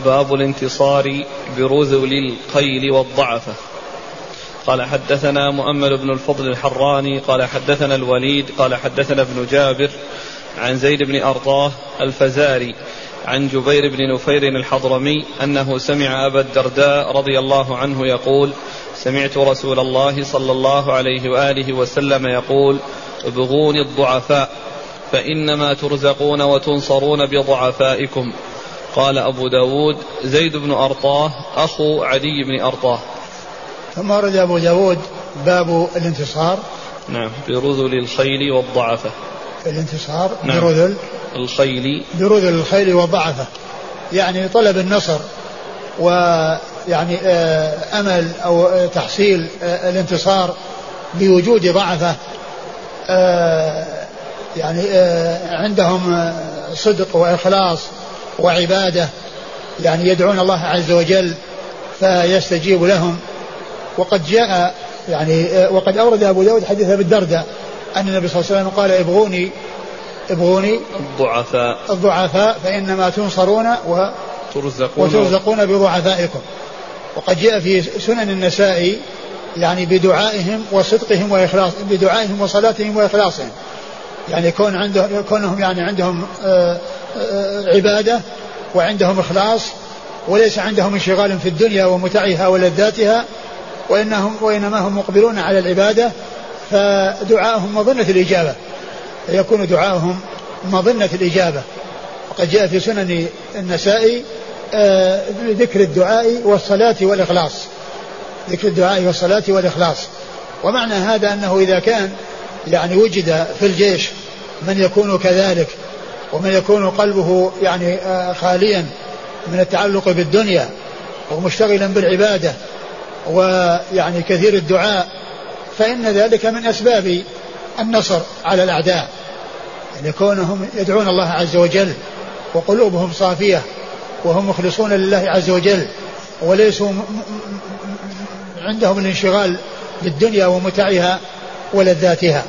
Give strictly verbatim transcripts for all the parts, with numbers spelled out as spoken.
باب الانتصار برذل الخيل والضعفة. قال حدثنا مؤمل بن الفضل الحراني قال حدثنا الوليد قال حدثنا ابن جابر عن زيد بن أرطاه الفزاري عن جبير بن نفير الحضرمي أنه سمع أبا الدرداء رضي الله عنه يقول: سمعت رسول الله صلى الله عليه وآله وسلم يقول: ابغوني الضعفاء فإنما ترزقون وتنصرون بضعفائكم. قال أبو داود: زيد بن أرطاه أخو عدي بن أرطاه. ثم ورد أبو داود باب الانتصار نعم برذل الخيل والضعفة. الانتصار نعم. برذل الخيل برذل الخيل والضعفة، يعني طلب النصر ويعني أمل أو تحصيل الانتصار بوجود ضعفة يعني عندهم صدق وإخلاص وعبادة، يعني يدعون الله عز وجل فيستجيب لهم. وقد جاء يعني وقد أورد أبو داود حديث أبي الدرداء أن النبي صلى الله عليه وسلم قال: ابغوني ابغوني الضعفاء الضعفاء فإنما تنصرون وترزقون, وترزقون بضعفائكم. وقد جاء في سنن النسائي يعني بدعائهم وصدقهم وإخلاص بدعائهم وصلاتهم وإخلاصهم، يعني يكون عندهم يكونهم يعني عندهم آآ آآ عبادة وعندهم إخلاص وليس عندهم انشغال في الدنيا ومتعها ولذاتها، وإنهم وإنما هم مقبلون على العبادة، فدعاءهم مظنة الإجابة، يكون دعاءهم مظنة الإجابة. وقد جاء في سنن النسائي ذكر الدعاء والصلاة والإخلاص ذكر الدعاء والصلاة والإخلاص. ومعنى هذا أنه إذا كان يعني وجد في الجيش من يكون كذلك ومن يكون قلبه يعني خاليا من التعلق بالدنيا ومشتغلا بالعبادة ويعني كثير الدعاء، فإن ذلك من أسباب النصر على الأعداء، يعني كونهم يدعون الله عز وجل وقلوبهم صافية وهم مخلصون لله عز وجل وليسوا عندهم الانشغال بالدنيا ومتعها ولذاتها.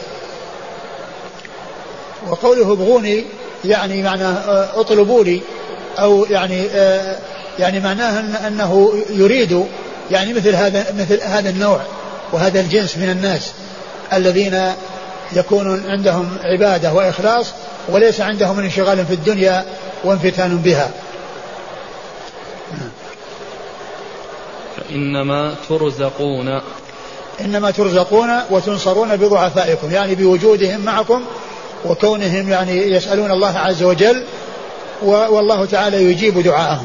وقوله ابغوني يعني معناه اطلبوا لي، أو يعني يعني معناه أنه يريد يعني مثل هذا مثل هذا النوع وهذا الجنس من الناس الذين يكون عندهم عبادة وإخلاص وليس عندهم انشغال في الدنيا وانفتان بها. فإنما ترزقون إنما ترزقون وتنصرون بضعفائكم، يعني بوجودهم معكم وكونهم يعني يسألون الله عز وجل والله تعالى يجيب دعاءهم.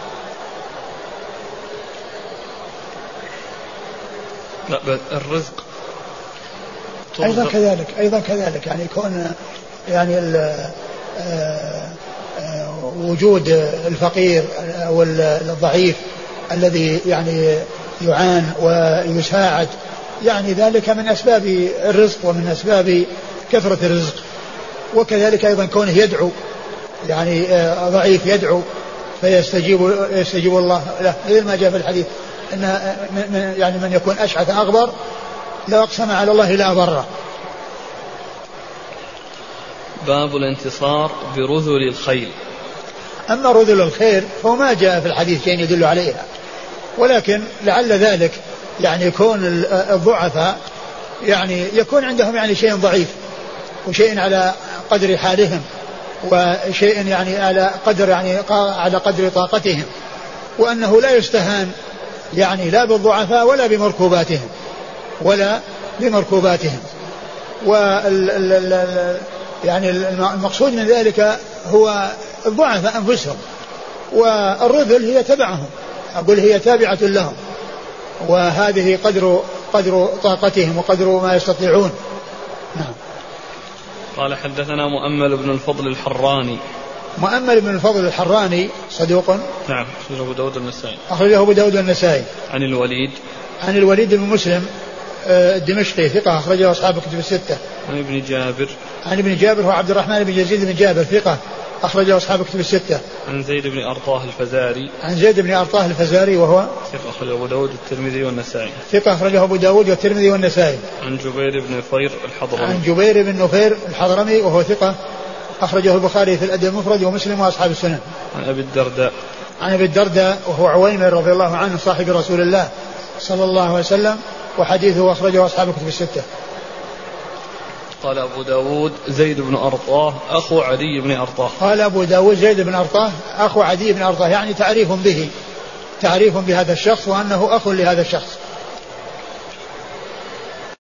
لا الرزق أيضا كذلك أيضا كذلك يعني يكون يعني وجود الفقير أو الضعيف الذي يعني يعان ويساعد، يعني ذلك من أسباب الرزق ومن أسباب كثرة الرزق. وكذلك أيضا كونه يدعو، يعني ضعيف يدعو فيستجيب يستجيب الله له، مثل ما جاء في الحديث إن يعني من يكون أشعث أغبر لو أقسم على الله لا أبره. باب الانتصار برذل الخيل. أما رذل الخيل فهو ما جاء في الحديث شيء يدل عليها، ولكن لعل ذلك يعني يكون الضعفاء يعني يكون عندهم يعني شيء ضعيف وشيء على قدر حالهم وشيء يعني على قدر يعني على قدر طاقتهم، وأنه لا يستهان يعني لا بالضعفاء ولا بمركوباتهم ولا بمركوباتهم. وال يعني المقصود من ذلك هو الضعفاء أنفسهم، والرذل هي تبعهم، أقول هي تابعة لهم، وهذه قدر قدر طاقتهم وقدر ما يستطيعون. نعم. قال حدثنا مؤمل بن الفضل الحراني. مؤمل بن الفضل الحراني صدوق. نعم أخرجه أبو داود النسائي. أخرجه أبو داود النسائي. عن الوليد عن الوليد بن مسلم الدمشقي ثقة أخرجه أصحاب الكتب الستة. عن ابن جابر. عن ابن جابر هو عبد الرحمن بن يزيد بن جابر ثقة أخرجه أصحاب الكتب الستة. عن زيد بن أرطاه الفزاري. عن زيد بن أرطاه الفزاري وهو ثقة أخرجه أبو داود والترمذي والنسائي. ثقة أخرجه أبو داود والترمذي والنسائي. عن جبير بن نفير الحضرمي. عن جبير بن نفير الحضرمي وهو ثقة أخرجه البخاري في الأدب المفرد ومسلم وأصحاب السنن. عن أبي الدرداء. عن أبي الدرداء وهو عويمر رضي الله عنه صاحب رسول الله صلى الله عليه وسلم، وحديثه أخرجه أصحاب الكتب الستة. قال أبو داود زيد بن أرطاه أخو عدي بن أرطاه. قال أبو داود زيد بن أرطاه أخو عدي بن أرطاه، يعني تعريف به، تعريف بهذا الشخص وأنه أخ لهذا الشخص.